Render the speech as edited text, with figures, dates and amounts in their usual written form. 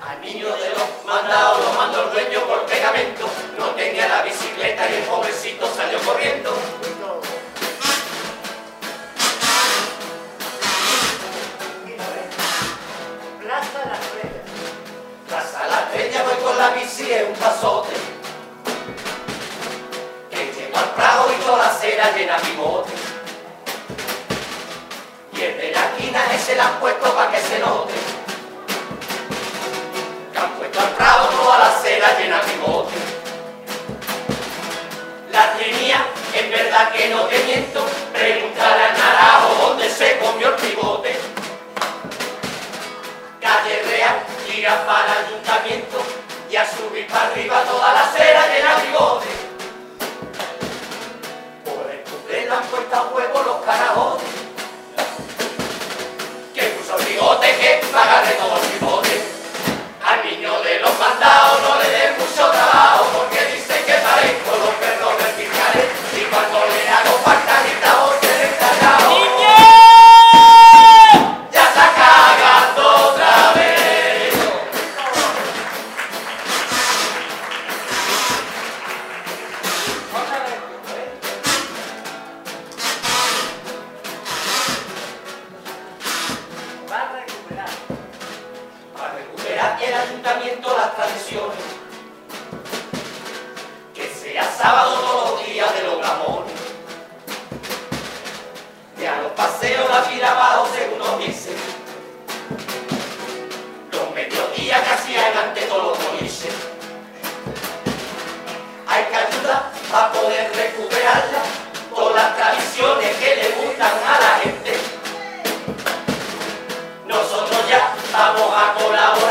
Al niño de los mandados lo mandó el dueño por pegamento. No tenía la bicicleta y el pobrecito salió corriendo. Plaza La Estrella voy con la bici en un pasote, que llego al Prado y toda la acera llena de bigote. Y el de la esquina ese la han puesto pa' que se note, que han puesto al Prado toda la acera llena de bigote. La tenía, en verdad que no te miento, preguntarle al Naranjo dónde se comió el pivote. Calle Real, tira para el ayuntamiento y a subir para arriba toda la acera llena de bigote. Por el cumple le han puesto a huevo los carajotes, que puso el bigote que pagarle todo el bigote. Al niño de los mandados no le den mucho trabajo, porque dicen que parezco los perros del fiscal y cuando le hago faltanita voy del encargado. ¡Ya está cagando otra vez! Para recuperar el ayuntamiento las tradiciones, que sea sábado todos los días de los gamones, que a los paseos la fila abajo según nos dicen, los mediodías casi adelante todos los boliches. Hay que ayudar a poder recuperarla, todas las tradiciones que le gustan a la gente. Nosotros ya vamos a colaborar